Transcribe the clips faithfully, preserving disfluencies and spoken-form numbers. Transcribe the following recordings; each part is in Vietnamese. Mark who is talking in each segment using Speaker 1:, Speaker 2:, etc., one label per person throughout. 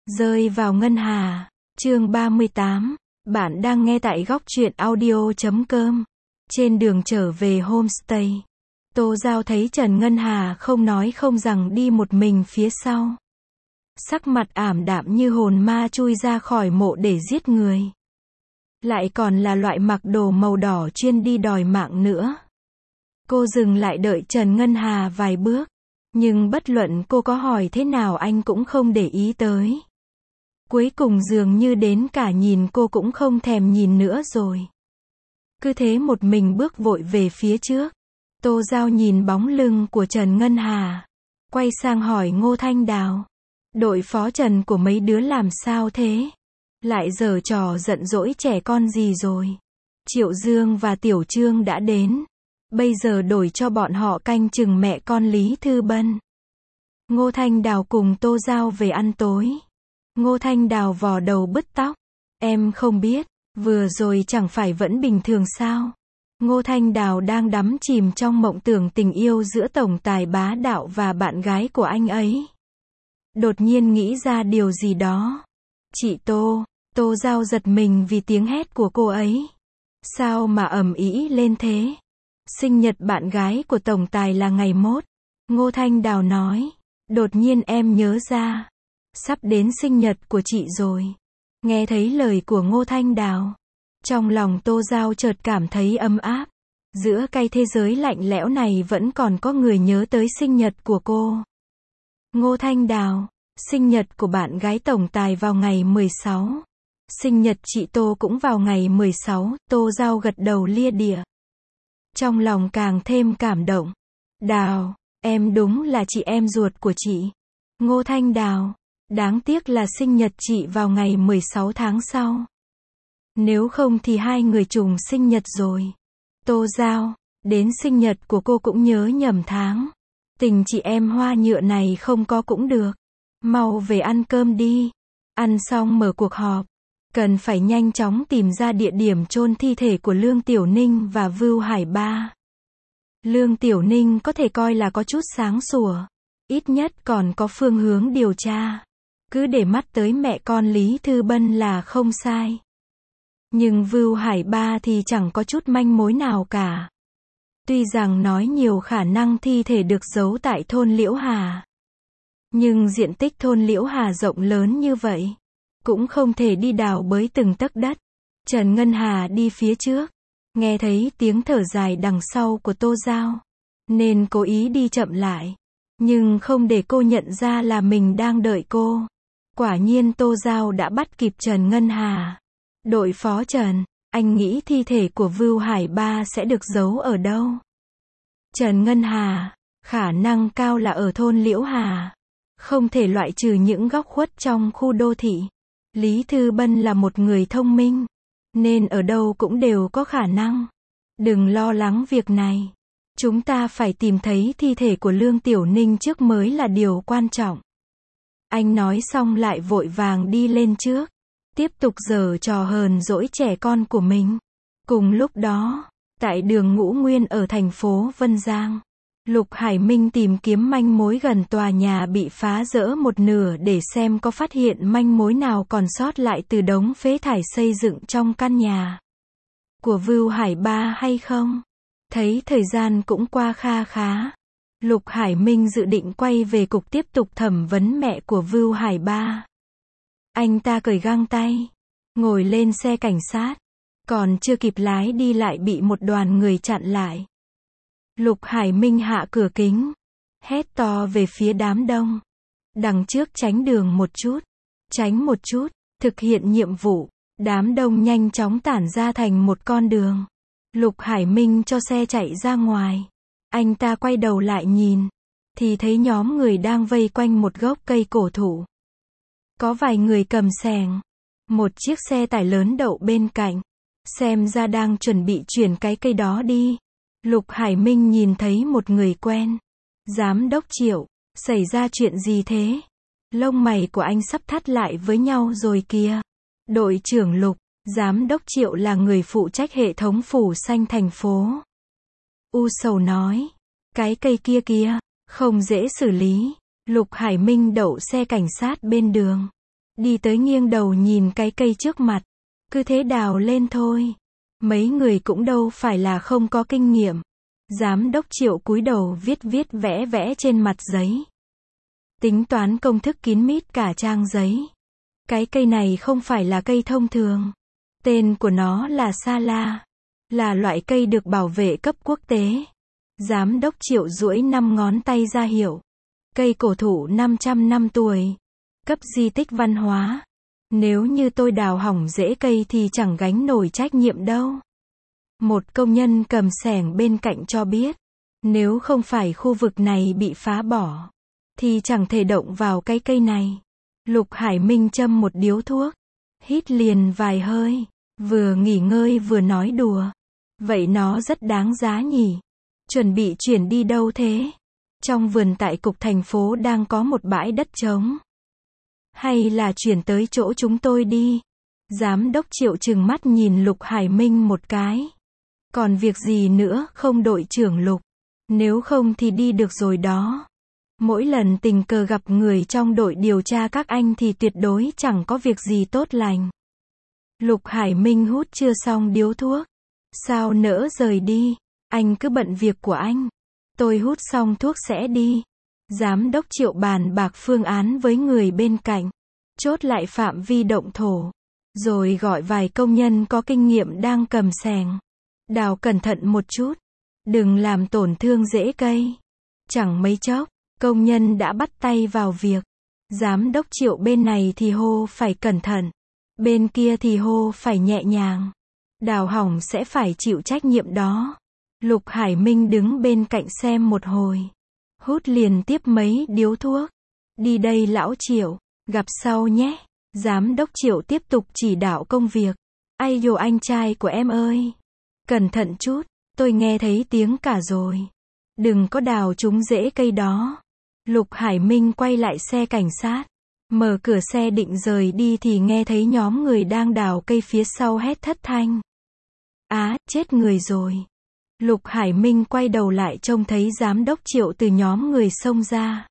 Speaker 1: Rơi vào ngân hà. Chương ba mươi tám. Bạn đang nghe tại góc truyện audio chấm com. Trên đường trở về homestay, Tô Giao thấy Trần Ngân Hà không nói không rằng đi một mình phía sau. Sắc mặt ảm đạm như hồn ma chui ra khỏi mộ để giết người. Lại còn là loại mặc đồ màu đỏ chuyên đi đòi mạng nữa. Cô dừng lại đợi Trần Ngân Hà vài bước. Nhưng bất luận cô có hỏi thế nào anh cũng không để ý tới. Cuối cùng dường như đến cả nhìn cô cũng không thèm nhìn nữa rồi. Cứ thế một mình bước vội về phía trước. Tô Giao nhìn bóng lưng của Trần Ngân Hà, quay sang hỏi Ngô Thanh Đào. Đội phó Trần của mấy đứa làm sao thế? Lại giở trò giận dỗi trẻ con gì rồi? Triệu Dương và Tiểu Trương đã đến. Bây giờ đổi cho bọn họ canh chừng mẹ con Lý Thư Bân. Ngô Thanh Đào cùng Tô Giao về ăn tối. Ngô Thanh Đào vò đầu bứt tóc. Em không biết, vừa rồi chẳng phải vẫn bình thường sao? Ngô Thanh Đào đang đắm chìm trong mộng tưởng tình yêu giữa tổng tài bá đạo và bạn gái của anh ấy. Đột nhiên nghĩ ra điều gì đó. Chị Tô, Tô Giao giật mình vì tiếng hét của cô ấy. Sao mà ầm ĩ lên thế? Sinh nhật bạn gái của tổng tài là ngày mốt. Ngô Thanh Đào nói. Đột nhiên em nhớ ra. Sắp đến sinh nhật của chị rồi. Nghe thấy lời của Ngô Thanh Đào, trong lòng Tô Giao chợt cảm thấy ấm áp. Giữa cái thế giới lạnh lẽo này vẫn còn có người nhớ tới sinh nhật của cô. Ngô Thanh Đào, sinh nhật của bạn gái tổng tài vào ngày mười sáu. Sinh nhật chị Tô cũng vào ngày mười sáu, Tô Giao gật đầu lia địa. Trong lòng càng thêm cảm động. Đào, em đúng là chị em ruột của chị. Ngô Thanh Đào, đáng tiếc là sinh nhật chị vào ngày mười sáu tháng sau. Nếu không thì hai người trùng sinh nhật rồi. Tô Giao, đến sinh nhật của cô cũng nhớ nhầm tháng. Tình chị em hoa nhựa này không có cũng được. Mau về ăn cơm đi. Ăn xong mở cuộc họp. Cần phải nhanh chóng tìm ra địa điểm chôn thi thể của Lương Tiểu Ninh và Vưu Hải Ba. Lương Tiểu Ninh có thể coi là có chút sáng sủa. Ít nhất còn có phương hướng điều tra. Cứ để mắt tới mẹ con Lý Thư Bân là không sai. Nhưng Vưu Hải Ba thì chẳng có chút manh mối nào cả. Tuy rằng nói nhiều khả năng thi thể được giấu tại thôn Liễu Hà. Nhưng diện tích thôn Liễu Hà rộng lớn như vậy. Cũng không thể đi đào bới từng tấc đất. Trần Ngân Hà đi phía trước. Nghe thấy tiếng thở dài đằng sau của Tô Giao. Nên cố ý đi chậm lại. Nhưng không để cô nhận ra là mình đang đợi cô. Quả nhiên Tô Giao đã bắt kịp Trần Ngân Hà. Đội phó Trần, anh nghĩ thi thể của Vưu Hải Ba sẽ được giấu ở đâu? Trần Ngân Hà, khả năng cao là ở thôn Liễu Hà. Không thể loại trừ những góc khuất trong khu đô thị. Lý Thư Bân là một người thông minh. Nên ở đâu cũng đều có khả năng. Đừng lo lắng việc này. Chúng ta phải tìm thấy thi thể của Lương Tiểu Ninh trước mới là điều quan trọng. Anh nói xong lại vội vàng đi lên trước. Tiếp tục giở trò hờn dỗi trẻ con của mình. Cùng lúc đó, tại đường Ngũ Nguyên ở thành phố Vân Giang, Lục Hải Minh tìm kiếm manh mối gần tòa nhà bị phá rỡ một nửa để xem có phát hiện manh mối nào còn sót lại từ đống phế thải xây dựng trong căn nhà của Vưu Hải Ba hay không. Thấy thời gian cũng qua kha khá. Lục Hải Minh dự định quay về cục tiếp tục thẩm vấn mẹ của Vưu Hải Ba. Anh ta cởi găng tay, ngồi lên xe cảnh sát. Còn chưa kịp lái đi lại bị một đoàn người chặn lại. Lục Hải Minh hạ cửa kính, hét to về phía đám đông. Đằng trước tránh đường một chút, tránh một chút, thực hiện nhiệm vụ. Đám đông nhanh chóng tản ra thành một con đường. Lục Hải Minh cho xe chạy ra ngoài. Anh ta quay đầu lại nhìn, thì thấy nhóm người đang vây quanh một gốc cây cổ thụ. Có vài người cầm xẻng. Một chiếc xe tải lớn đậu bên cạnh. Xem ra đang chuẩn bị chuyển cái cây đó đi. Lục Hải Minh nhìn thấy một người quen. Giám đốc Triệu, xảy ra chuyện gì thế? Lông mày của anh sắp thắt lại với nhau rồi kìa. Đội trưởng Lục, giám đốc Triệu là người phụ trách hệ thống phủ xanh thành phố. U Sầu nói. Cái cây kia kìa, không dễ xử lý. Lục Hải Minh đậu xe cảnh sát bên đường. Đi tới nghiêng đầu nhìn cái cây trước mặt. Cứ thế đào lên thôi. Mấy người cũng đâu phải là không có kinh nghiệm. Giám đốc Triệu cúi đầu viết viết vẽ vẽ trên mặt giấy. Tính toán công thức kín mít cả trang giấy. Cái cây này không phải là cây thông thường. Tên của nó là Sa La. Là loại cây được bảo vệ cấp quốc tế. Giám đốc Triệu duỗi năm ngón tay ra hiệu. Cây cổ thụ năm trăm năm tuổi. Cấp di tích văn hóa. Nếu như tôi đào hỏng rễ cây thì chẳng gánh nổi trách nhiệm đâu. Một công nhân cầm xẻng bên cạnh cho biết. Nếu không phải khu vực này bị phá bỏ, thì chẳng thể động vào cái cây này. Lục Hải Minh châm một điếu thuốc. Hít liền vài hơi. Vừa nghỉ ngơi vừa nói đùa. Vậy nó rất đáng giá nhỉ. Chuẩn bị chuyển đi đâu thế? Trong vườn tại cục thành phố đang có một bãi đất trống. Hay là chuyển tới chỗ chúng tôi đi? Giám đốc Triệu trừng mắt nhìn Lục Hải Minh một cái. Còn việc gì nữa không đội trưởng Lục? Nếu không thì đi được rồi đó. Mỗi lần tình cờ gặp người trong đội điều tra các anh thì tuyệt đối chẳng có việc gì tốt lành. Lục Hải Minh hút chưa xong điếu thuốc. Sao nỡ rời đi? Anh cứ bận việc của anh. Tôi hút xong thuốc sẽ đi. Giám đốc Triệu bàn bạc phương án với người bên cạnh. Chốt lại phạm vi động thổ. Rồi gọi vài công nhân có kinh nghiệm đang cầm xẻng. Đào cẩn thận một chút. Đừng làm tổn thương rễ cây. Chẳng mấy chốc, công nhân đã bắt tay vào việc. Giám đốc Triệu bên này thì hô phải cẩn thận. Bên kia thì hô phải nhẹ nhàng. Đào hỏng sẽ phải chịu trách nhiệm đó. Lục Hải Minh đứng bên cạnh xem một hồi. Hút liền tiếp mấy điếu thuốc. Đi đây lão Triệu, gặp sau nhé. Giám đốc Triệu tiếp tục chỉ đạo công việc. Ai dồ anh trai của em ơi. Cẩn thận chút, tôi nghe thấy tiếng cả rồi. Đừng có đào trúng rễ cây đó. Lục Hải Minh quay lại xe cảnh sát. Mở cửa xe định rời đi thì nghe thấy nhóm người đang đào cây phía sau hét thất thanh. Á, chết người rồi. Lục Hải Minh quay đầu lại trông thấy giám đốc Triệu từ nhóm người xông ra.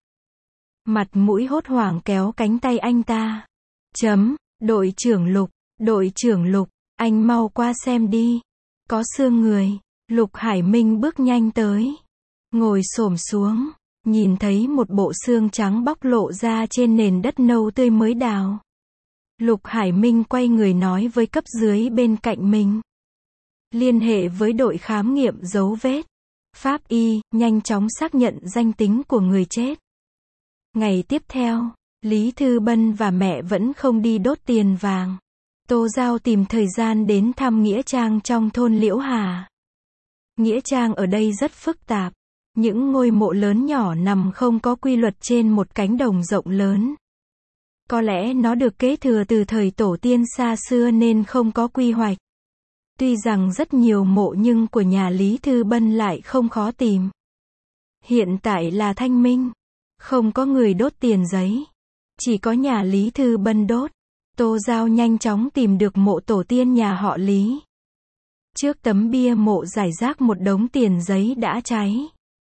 Speaker 1: Mặt mũi hốt hoảng kéo cánh tay anh ta. Chấm, đội trưởng Lục, đội trưởng Lục, anh mau qua xem đi. Có xương người. Lục Hải Minh bước nhanh tới. Ngồi xổm xuống. Nhìn thấy một bộ xương trắng bóc lộ ra trên nền đất nâu tươi mới đào. Lục Hải Minh quay người nói với cấp dưới bên cạnh mình. Liên hệ với đội khám nghiệm dấu vết. Pháp y, nhanh chóng xác nhận danh tính của người chết. Ngày tiếp theo, Lý Thư Bân và mẹ vẫn không đi đốt tiền vàng. Tô Giao tìm thời gian đến thăm nghĩa trang trong thôn Liễu Hà. Nghĩa trang ở đây rất phức tạp. Những ngôi mộ lớn nhỏ nằm không có quy luật trên một cánh đồng rộng lớn. Có lẽ nó được kế thừa từ thời tổ tiên xa xưa nên không có quy hoạch. Tuy rằng rất nhiều mộ nhưng của nhà Lý Thư Bân lại không khó tìm. Hiện tại là thanh minh. Không có người đốt tiền giấy. Chỉ có nhà Lý Thư Bân đốt. Tô Giao nhanh chóng tìm được mộ tổ tiên nhà họ Lý. Trước tấm bia mộ rải rác một đống tiền giấy đã cháy.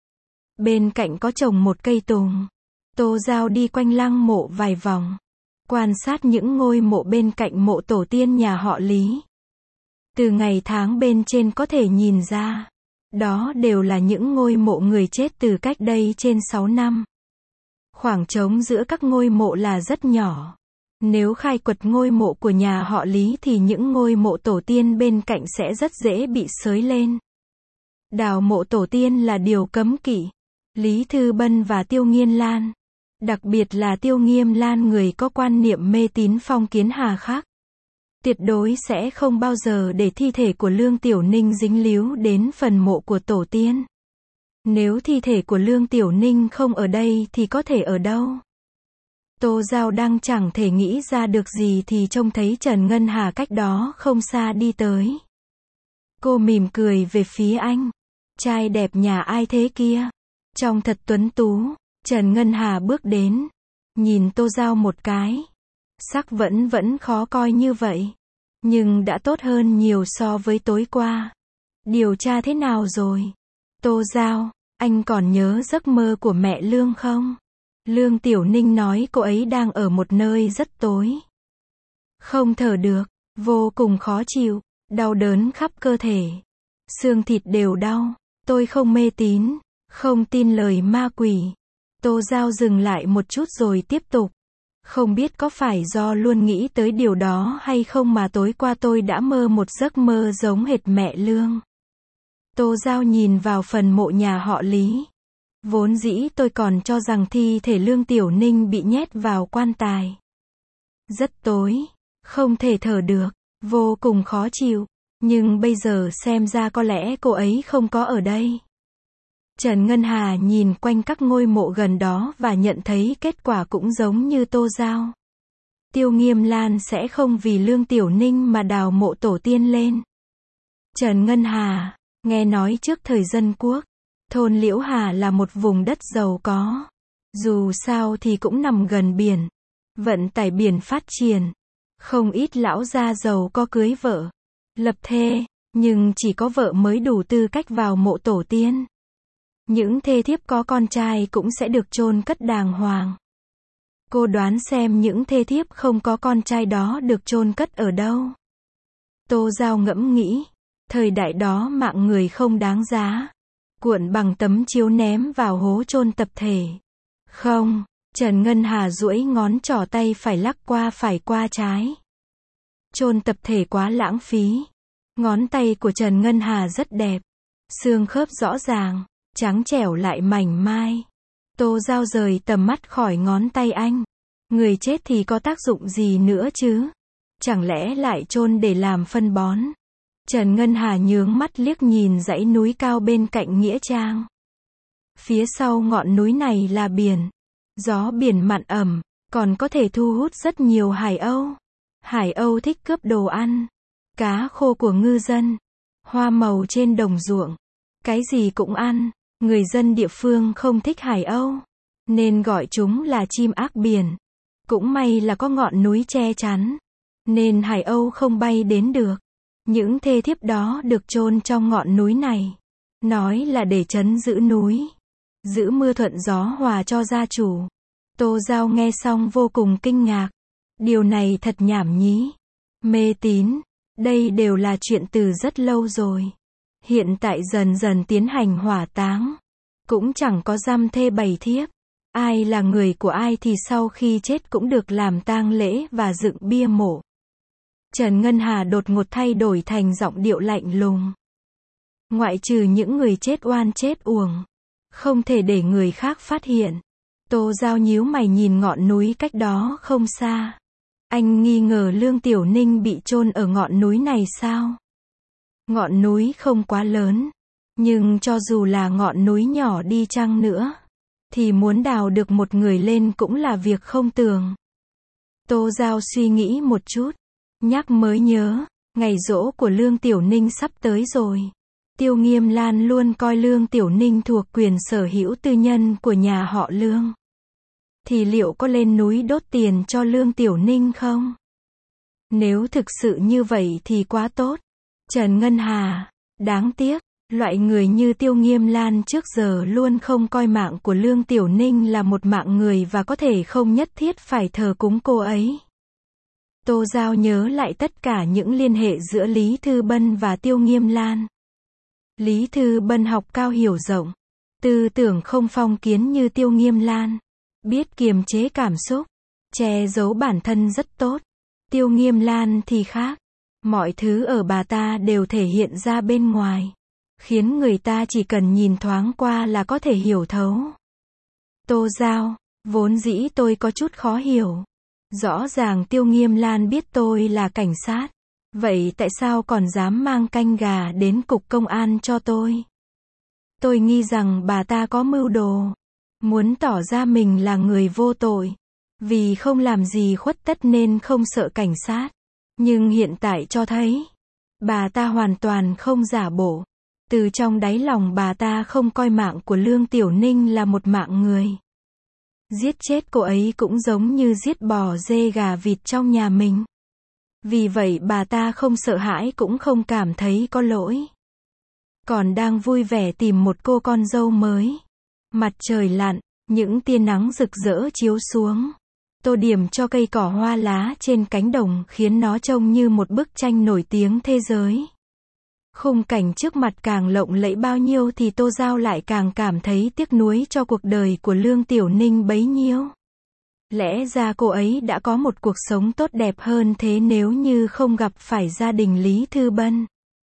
Speaker 1: Bên cạnh có trồng một cây tùng. Tô Giao đi quanh lăng mộ vài vòng. Quan sát những ngôi mộ bên cạnh mộ tổ tiên nhà họ Lý. Từ ngày tháng bên trên có thể nhìn ra. Đó đều là những ngôi mộ người chết từ cách đây trên sáu năm. Khoảng trống giữa các ngôi mộ là rất nhỏ. Nếu khai quật ngôi mộ của nhà họ Lý thì những ngôi mộ tổ tiên bên cạnh sẽ rất dễ bị xới lên. Đào mộ tổ tiên là điều cấm kỵ. Lý Thư Bân và Tiêu Nghiên Lan. Đặc biệt là Tiêu Nghiêm Lan người có quan niệm mê tín phong kiến hà khắc. Tuyệt đối sẽ không bao giờ để thi thể của Lương Tiểu Ninh dính líu đến phần mộ của tổ tiên. Nếu thi thể của Lương Tiểu Ninh không ở đây thì có thể ở đâu? Tô Giao đang chẳng thể nghĩ ra được gì thì trông thấy Trần Ngân Hà cách đó không xa đi tới. Cô mỉm cười về phía anh. Trai đẹp nhà ai thế kia? Trông thật tuấn tú. Trần Ngân Hà bước đến. Nhìn Tô Giao một cái. Sắc vẫn vẫn khó coi như vậy. Nhưng đã tốt hơn nhiều so với tối qua. Điều tra thế nào rồi? Tô Giao, anh còn nhớ giấc mơ của mẹ Lương không? Lương Tiểu Ninh nói cô ấy đang ở một nơi rất tối. Không thở được, vô cùng khó chịu, đau đớn khắp cơ thể. Xương thịt đều đau. Tôi không mê tín, không tin lời ma quỷ. Tô Giao dừng lại một chút rồi tiếp tục. Không biết có phải do luôn nghĩ tới điều đó hay không mà tối qua tôi đã mơ một giấc mơ giống hệt mẹ Lương. Tô Giao nhìn vào phần mộ nhà họ Lý. Vốn dĩ tôi còn cho rằng thi thể Lương Tiểu Ninh bị nhét vào quan tài. Rất tối, không thể thở được, vô cùng khó chịu. Nhưng bây giờ xem ra có lẽ cô ấy không có ở đây. Trần Ngân Hà nhìn quanh các ngôi mộ gần đó và nhận thấy kết quả cũng giống như Tô Giao. Tiêu Nghiêm Lan sẽ không vì Lương Tiểu Ninh mà đào mộ tổ tiên lên. Trần Ngân Hà, nghe nói trước thời dân quốc, thôn Liễu Hà là một vùng đất giàu có. Dù sao thì cũng nằm gần biển. Vận tải biển phát triển. Không ít lão gia giàu có cưới vợ, lập thê, nhưng chỉ có vợ mới đủ tư cách vào mộ tổ tiên. Những thê thiếp có con trai cũng sẽ được chôn cất đàng hoàng. Cô đoán xem những thê thiếp không có con trai đó được chôn cất ở đâu. Tô Giao ngẫm nghĩ, thời đại đó mạng người không đáng giá. Cuộn bằng tấm chiếu ném vào hố chôn tập thể. Không, Trần Ngân Hà duỗi ngón trỏ tay phải lắc qua phải qua trái. Chôn tập thể quá lãng phí. Ngón tay của Trần Ngân Hà rất đẹp. Xương khớp rõ ràng, trắng trẻo lại mảnh mai. Tô Giao rời tầm mắt khỏi ngón tay anh. Người chết thì có tác dụng gì nữa chứ? Chẳng lẽ lại chôn để làm phân bón? Trần Ngân Hà nhướng mắt liếc nhìn dãy núi cao bên cạnh nghĩa trang. Phía sau ngọn núi này là biển. Gió biển mặn ẩm, còn có thể thu hút rất nhiều hải âu. Hải âu thích cướp đồ ăn. Cá khô của ngư dân. Hoa màu trên đồng ruộng. Cái gì cũng ăn. Người dân địa phương không thích hải âu, nên gọi chúng là chim ác biển. Cũng may là có ngọn núi che chắn, nên hải âu không bay đến được. Những thê thiếp đó được chôn trong ngọn núi này. Nói là để trấn giữ núi. Giữ mưa thuận gió hòa cho gia chủ. Tô Giao nghe xong vô cùng kinh ngạc. Điều này thật nhảm nhí. Mê tín. Đây đều là chuyện từ rất lâu rồi. Hiện tại dần dần tiến hành hỏa táng. Cũng chẳng có dăm thê bảy thiếp. Ai là người của ai thì sau khi chết cũng được làm tang lễ và dựng bia mộ. Trần Ngân Hà đột ngột thay đổi thành giọng điệu lạnh lùng. Ngoại trừ những người chết oan chết uổng. Không thể để người khác phát hiện. Tô Giao nhíu mày nhìn ngọn núi cách đó không xa. Anh nghi ngờ Lương Tiểu Ninh bị chôn ở ngọn núi này sao? Ngọn núi không quá lớn. Nhưng cho dù là ngọn núi nhỏ đi chăng nữa, thì muốn đào được một người lên cũng là việc không tưởng. Tô Giao suy nghĩ một chút. Nhắc mới nhớ, ngày giỗ của Lương Tiểu Ninh sắp tới rồi. Tiêu Nghiêm Lan luôn coi Lương Tiểu Ninh thuộc quyền sở hữu tư nhân của nhà họ Lương. Thì liệu có lên núi đốt tiền cho Lương Tiểu Ninh không? Nếu thực sự như vậy thì quá tốt. Trần Ngân Hà, đáng tiếc, loại người như Tiêu Nghiêm Lan trước giờ luôn không coi mạng của Lương Tiểu Ninh là một mạng người và có thể không nhất thiết phải thờ cúng cô ấy. Tô Giao nhớ lại tất cả những liên hệ giữa Lý Thư Bân và Tiêu Nghiêm Lan. Lý Thư Bân học cao hiểu rộng, tư tưởng không phong kiến như Tiêu Nghiêm Lan, biết kiềm chế cảm xúc, che giấu bản thân rất tốt. Tiêu Nghiêm Lan thì khác, mọi thứ ở bà ta đều thể hiện ra bên ngoài, khiến người ta chỉ cần nhìn thoáng qua là có thể hiểu thấu. Tô Giao, vốn dĩ tôi có chút khó hiểu. Rõ ràng Tiêu Nghiêm Lan biết tôi là cảnh sát. Vậy tại sao còn dám mang canh gà đến cục công an cho tôi? Tôi nghi rằng bà ta có mưu đồ. Muốn tỏ ra mình là người vô tội. Vì không làm gì khuất tất nên không sợ cảnh sát. Nhưng hiện tại cho thấy, bà ta hoàn toàn không giả bộ. Từ trong đáy lòng bà ta không coi mạng của Lương Tiểu Ninh là một mạng người. Giết chết cô ấy cũng giống như giết bò dê gà vịt trong nhà mình. Vì vậy bà ta không sợ hãi cũng không cảm thấy có lỗi. Còn đang vui vẻ tìm một cô con dâu mới. Mặt trời lặn, Những tia nắng rực rỡ chiếu xuống, tô điểm cho cây cỏ hoa lá trên cánh đồng khiến nó trông như một bức tranh nổi tiếng thế giới. Khung cảnh trước mặt càng lộng lẫy bao nhiêu thì Tô Giao lại càng cảm thấy tiếc nuối cho cuộc đời của Lương Tiểu Ninh bấy nhiêu. Lẽ ra cô ấy đã có một cuộc sống tốt đẹp hơn thế nếu như không gặp phải gia đình Lý Thư Bân.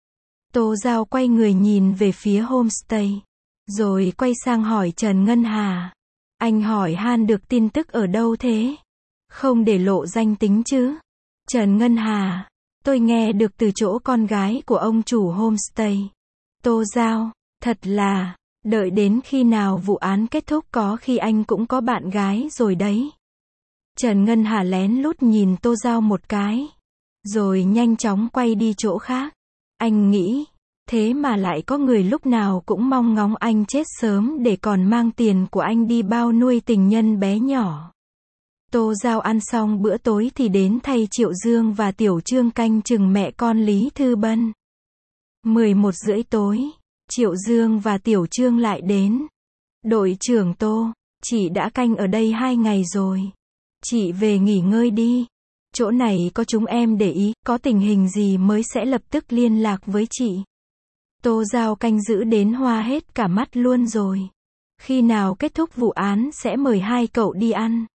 Speaker 1: Tô Giao quay người nhìn về phía homestay, rồi quay sang hỏi Trần Ngân Hà. Anh hỏi han được tin tức ở đâu thế? Không để lộ danh tính chứ? Trần Ngân Hà, tôi nghe được từ chỗ con gái của ông chủ homestay. Tô Giao, thật là, đợi đến khi nào vụ án kết thúc có khi anh cũng có bạn gái rồi đấy. Trần Ngân Hà lén lút nhìn Tô Giao một cái, rồi nhanh chóng quay đi chỗ khác. Anh nghĩ, thế mà lại có người lúc nào cũng mong ngóng anh chết sớm để còn mang tiền của anh đi bao nuôi tình nhân bé nhỏ. Tô Giao ăn xong bữa tối thì đến thay Triệu Dương và Tiểu Trương canh chừng mẹ con Lý Thư Bân. mười một rưỡi tối, Triệu Dương và Tiểu Trương lại đến. Đội trưởng Tô, chị đã canh ở đây hai ngày rồi. Chị về nghỉ ngơi đi. Chỗ này có chúng em để ý, có tình hình gì mới sẽ lập tức liên lạc với chị. Tô Giao canh giữ đến hoa hết cả mắt luôn rồi. Khi nào kết thúc vụ án sẽ mời hai cậu đi ăn.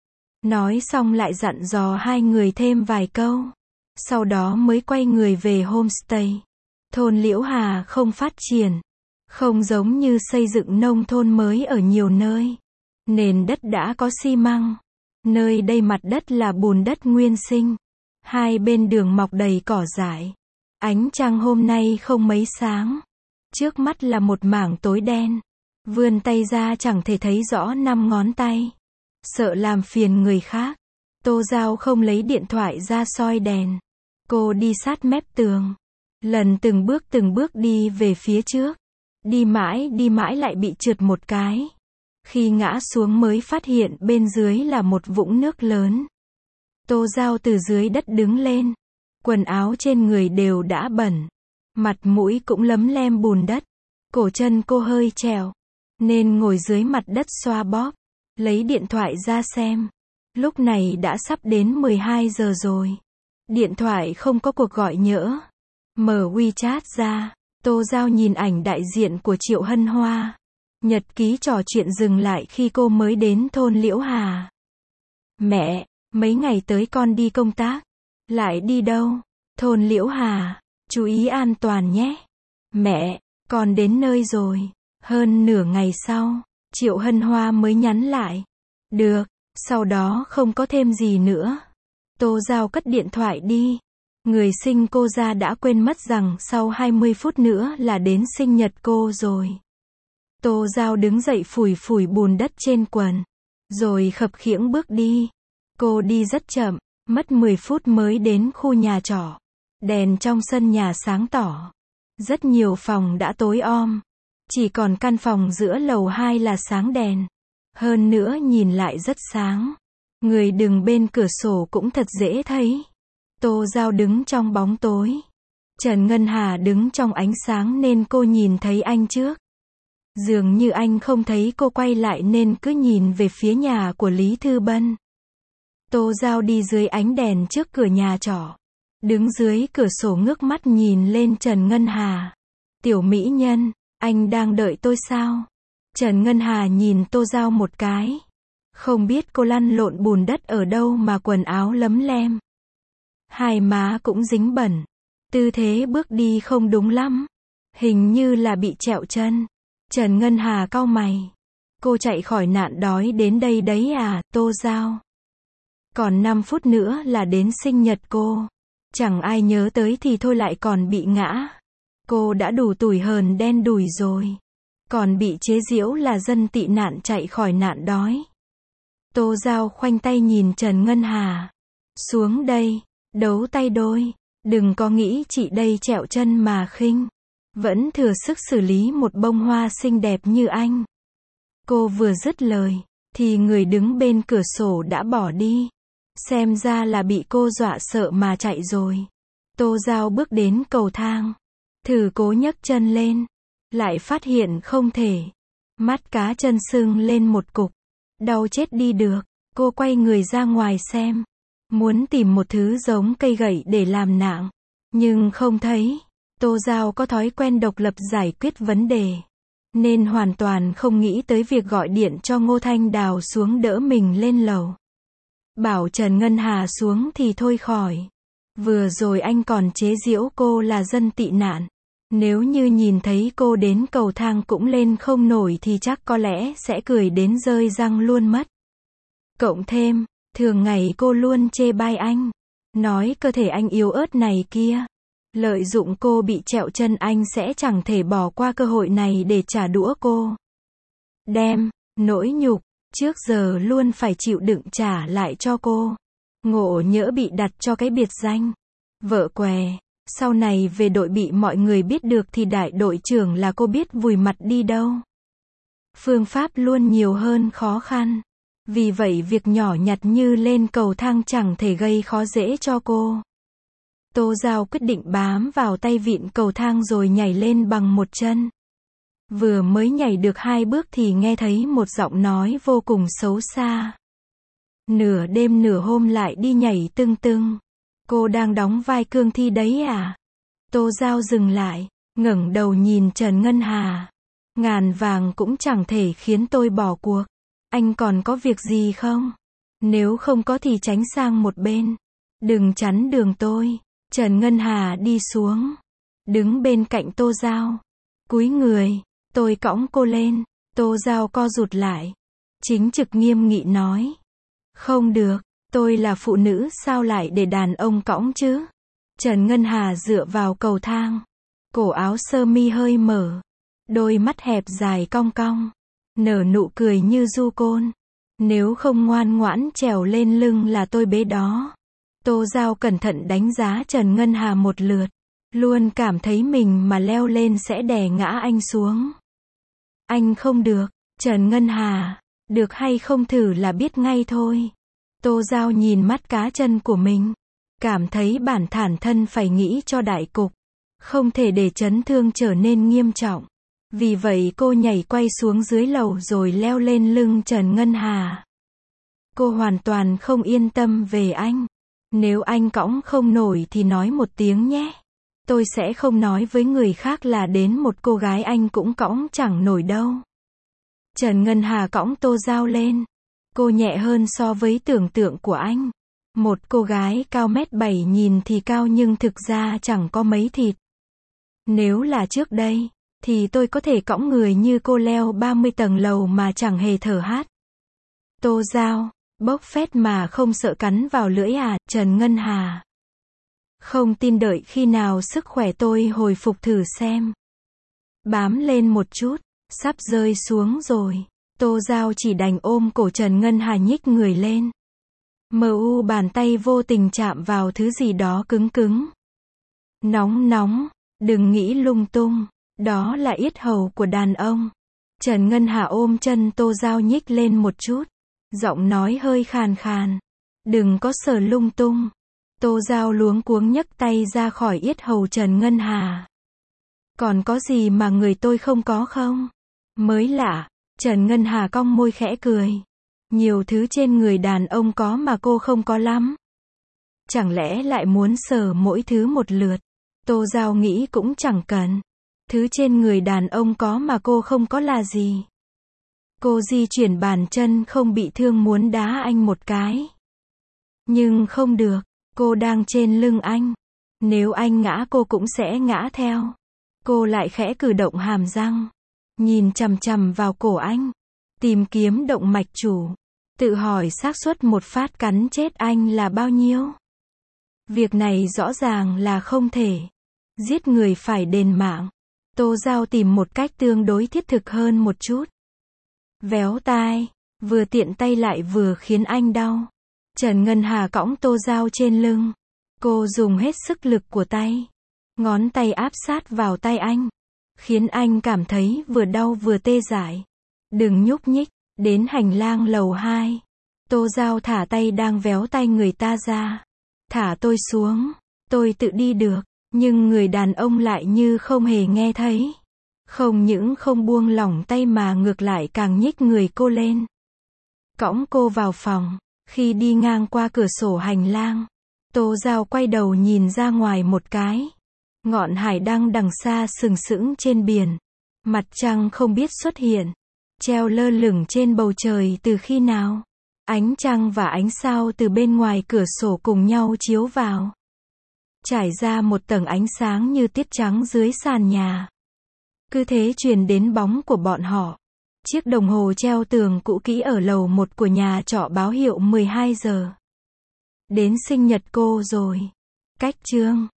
Speaker 1: Nói xong lại dặn dò hai người thêm vài câu. Sau đó mới quay người về homestay. Thôn Liễu Hà không phát triển. Không giống như xây dựng nông thôn mới ở nhiều nơi. Nền đất đã có xi măng. Nơi đây mặt đất là bùn đất nguyên sinh. Hai bên đường mọc đầy cỏ dại. Ánh trăng hôm nay không mấy sáng. Trước mắt là một mảng tối đen. Vươn tay ra chẳng thể thấy rõ năm ngón tay. Sợ làm phiền người khác. Tô Giao không lấy điện thoại ra soi đèn. Cô đi sát mép tường. Lần từng bước từng bước đi về phía trước. Đi mãi đi mãi lại bị trượt một cái. Khi ngã xuống mới phát hiện bên dưới là một vũng nước lớn. Tô Giao từ dưới đất đứng lên. Quần áo trên người đều đã bẩn. Mặt mũi cũng lấm lem bùn đất. Cổ chân cô hơi trèo. Nên ngồi dưới mặt đất xoa bóp. Lấy điện thoại ra xem. Lúc này đã sắp đến mười hai giờ rồi. Điện thoại không có cuộc gọi nhỡ. Mở WeChat ra. Tô Giao nhìn ảnh đại diện của Triệu Hân Hoa. Nhật ký trò chuyện dừng lại khi cô mới đến thôn Liễu Hà. Mẹ, mấy ngày tới con đi công tác. Lại đi đâu? Thôn Liễu Hà, chú ý an toàn nhé. Mẹ, con đến nơi rồi. Hơn nửa ngày sau, Triệu Hân Hoa mới nhắn lại. Được, sau đó không có thêm gì nữa. Tô Giao cất điện thoại đi. Người sinh cô ra đã quên mất rằng sau hai mươi phút nữa là đến sinh nhật cô rồi. Tô Giao đứng dậy phủi phủi bùn đất trên quần. Rồi khập khiễng bước đi. Cô đi rất chậm, mất mười phút mới đến khu nhà trọ. Đèn trong sân nhà sáng tỏ. Rất nhiều phòng đã tối om. Chỉ còn căn phòng giữa lầu hai là sáng đèn. Hơn nữa nhìn lại rất sáng. Người đứng bên cửa sổ cũng thật dễ thấy. Tô Giao đứng trong bóng tối. Trần Ngân Hà đứng trong ánh sáng nên cô nhìn thấy anh trước. Dường như anh không thấy cô quay lại nên cứ nhìn về phía nhà của Lý Thư Bân. Tô Giao đi dưới ánh đèn trước cửa nhà trọ. Đứng dưới cửa sổ ngước mắt nhìn lên Trần Ngân Hà. Tiểu mỹ nhân, anh đang đợi tôi sao? Trần Ngân Hà nhìn Tô Giao một cái. Không biết cô lăn lộn bùn đất ở đâu mà quần áo lấm lem. Hai má cũng dính bẩn. Tư thế bước đi không đúng lắm. Hình như là bị trẹo chân. Trần Ngân Hà cau mày. Cô chạy khỏi nạn đói đến đây đấy à, Tô Giao? Còn năm phút nữa là đến sinh nhật cô. Chẳng ai nhớ tới thì thôi lại còn bị ngã. Cô đã đủ tủi hờn đen đủi rồi. Còn bị chế giễu là dân tị nạn chạy khỏi nạn đói. Tô Giao khoanh tay nhìn Trần Ngân Hà. Xuống đây, đấu tay đôi. Đừng có nghĩ chị đây trẹo chân mà khinh. Vẫn thừa sức xử lý một bông hoa xinh đẹp như anh. Cô vừa dứt lời, thì người đứng bên cửa sổ đã bỏ đi. Xem ra là bị cô dọa sợ mà chạy rồi. Tô Giao bước đến cầu thang. Thử cố nhấc chân lên. Lại phát hiện không thể. Mắt cá chân sưng lên một cục. Đau chết đi được. Cô quay người ra ngoài xem. Muốn tìm một thứ giống cây gậy để làm nạng. Nhưng không thấy. Tô Giao có thói quen độc lập giải quyết vấn đề. Nên hoàn toàn không nghĩ tới việc gọi điện cho Ngô Thanh Đào xuống đỡ mình lên lầu. Bảo Trần Ngân Hà xuống thì thôi khỏi. Vừa rồi anh còn chế giễu cô là dân tị nạn. Nếu như nhìn thấy cô đến cầu thang cũng lên không nổi thì chắc có lẽ sẽ cười đến rơi răng luôn mất. Cộng thêm, thường ngày cô luôn chê bai anh. Nói cơ thể anh yếu ớt này kia. Lợi dụng cô bị trẹo chân anh sẽ chẳng thể bỏ qua cơ hội này để trả đũa cô. Đem, nỗi nhục, trước giờ luôn phải chịu đựng trả lại cho cô. Ngộ nhỡ bị đặt cho cái biệt danh vợ què. Sau này về đội bị mọi người biết được thì đại đội trưởng là cô biết vùi mặt đi đâu. Phương pháp luôn nhiều hơn khó khăn. Vì vậy việc nhỏ nhặt như lên cầu thang chẳng thể gây khó dễ cho cô. Tô Giao quyết định bám vào tay vịn cầu thang rồi nhảy lên bằng một chân. Vừa mới nhảy được hai bước thì nghe thấy một giọng nói vô cùng xấu xa. Nửa đêm nửa hôm lại đi nhảy tưng tưng. Cô đang đóng vai cương thi đấy à? Tô Giao dừng lại, ngẩng đầu nhìn Trần Ngân Hà. Ngàn vàng cũng chẳng thể khiến tôi bỏ cuộc. Anh còn có việc gì không? Nếu không có thì tránh sang một bên. Đừng chắn đường tôi. Trần Ngân Hà đi xuống. Đứng bên cạnh Tô Giao. Cúi người. Tôi cõng cô lên. Tô Giao co rụt lại. Chính trực nghiêm nghị nói. Không được. Tôi là phụ nữ sao lại để đàn ông cõng chứ? Trần Ngân Hà dựa vào cầu thang. Cổ áo sơ mi hơi mở. Đôi mắt hẹp dài cong cong. Nở nụ cười như du côn. Nếu không ngoan ngoãn trèo lên lưng là tôi bế đó. Tô Giao cẩn thận đánh giá Trần Ngân Hà một lượt. Luôn cảm thấy mình mà leo lên sẽ đè ngã anh xuống. Anh không được. Trần Ngân Hà. Được hay không thử là biết ngay thôi. Tô Giao nhìn mắt cá chân của mình. Cảm thấy bản thản thân phải nghĩ cho đại cục. Không thể để chấn thương trở nên nghiêm trọng. Vì vậy cô nhảy quay xuống dưới lầu rồi leo lên lưng Trần Ngân Hà. Cô hoàn toàn không yên tâm về anh. Nếu anh cõng không nổi thì nói một tiếng nhé. Tôi sẽ không nói với người khác là đến một cô gái anh cũng cõng chẳng nổi đâu. Trần Ngân Hà cõng Tô Giao lên. Cô nhẹ hơn so với tưởng tượng của anh. Một cô gái cao mét bảy nhìn thì cao nhưng thực ra chẳng có mấy thịt. Nếu là trước đây, thì tôi có thể cõng người như cô leo ba mươi tầng lầu mà chẳng hề thở hắt. Tô Giao, bốc phét mà không sợ cắn vào lưỡi à, Trần Ngân Hà. Không tin đợi khi nào sức khỏe tôi hồi phục thử xem. Bám lên một chút, sắp rơi xuống rồi. Tô Giao chỉ đành ôm cổ Trần Ngân Hà nhích người lên. Mờ u bàn tay vô tình chạm vào thứ gì đó cứng cứng. Nóng nóng, đừng nghĩ lung tung, đó là yết hầu của đàn ông. Trần Ngân Hà ôm chân Tô Giao nhích lên một chút. Giọng nói hơi khàn khàn. Đừng có sờ lung tung. Tô Giao luống cuống nhấc tay ra khỏi yết hầu Trần Ngân Hà. Còn có gì mà người tôi không có không? Mới lạ. Trần Ngân Hà cong môi khẽ cười. Nhiều thứ trên người đàn ông có mà cô không có lắm. Chẳng lẽ lại muốn sờ mỗi thứ một lượt? Tô Giao nghĩ cũng chẳng cần. Thứ trên người đàn ông có mà cô không có là gì? Cô di chuyển bàn chân không bị thương muốn đá anh một cái. Nhưng không được, cô đang trên lưng anh. Nếu anh ngã cô cũng sẽ ngã theo. Cô lại khẽ cử động hàm răng. Nhìn chằm chằm vào cổ anh. Tìm kiếm động mạch chủ. Tự hỏi xác suất một phát cắn chết anh là bao nhiêu? Việc này rõ ràng là không thể. Giết người phải đền mạng. Tô Giao tìm một cách tương đối thiết thực hơn một chút. Véo tai, vừa tiện tay lại vừa khiến anh đau. Trần Ngân Hà cõng Tô Giao trên lưng. Cô dùng hết sức lực của tay. Ngón tay áp sát vào tay anh. Khiến anh cảm thấy vừa đau vừa tê dại. Đừng nhúc nhích. Đến hành lang lầu hai. Tô Giao thả tay đang véo tay người ta ra. Thả tôi xuống. Tôi tự đi được. Nhưng người đàn ông lại như không hề nghe thấy. Không những không buông lỏng tay mà ngược lại càng nhích người cô lên. Cõng cô vào phòng. Khi đi ngang qua cửa sổ hành lang, Tô Giao quay đầu nhìn ra ngoài một cái. Ngọn hải đăng đằng xa sừng sững trên biển. Mặt trăng không biết xuất hiện, treo lơ lửng trên bầu trời từ khi nào. Ánh trăng và ánh sao từ bên ngoài cửa sổ cùng nhau chiếu vào, trải ra một tầng ánh sáng như tiết trắng dưới sàn nhà. Cứ thế truyền đến bóng của bọn họ. Chiếc đồng hồ treo tường cũ kỹ ở lầu một của nhà trọ báo hiệu mười hai giờ. Đến sinh nhật cô rồi. Cách chương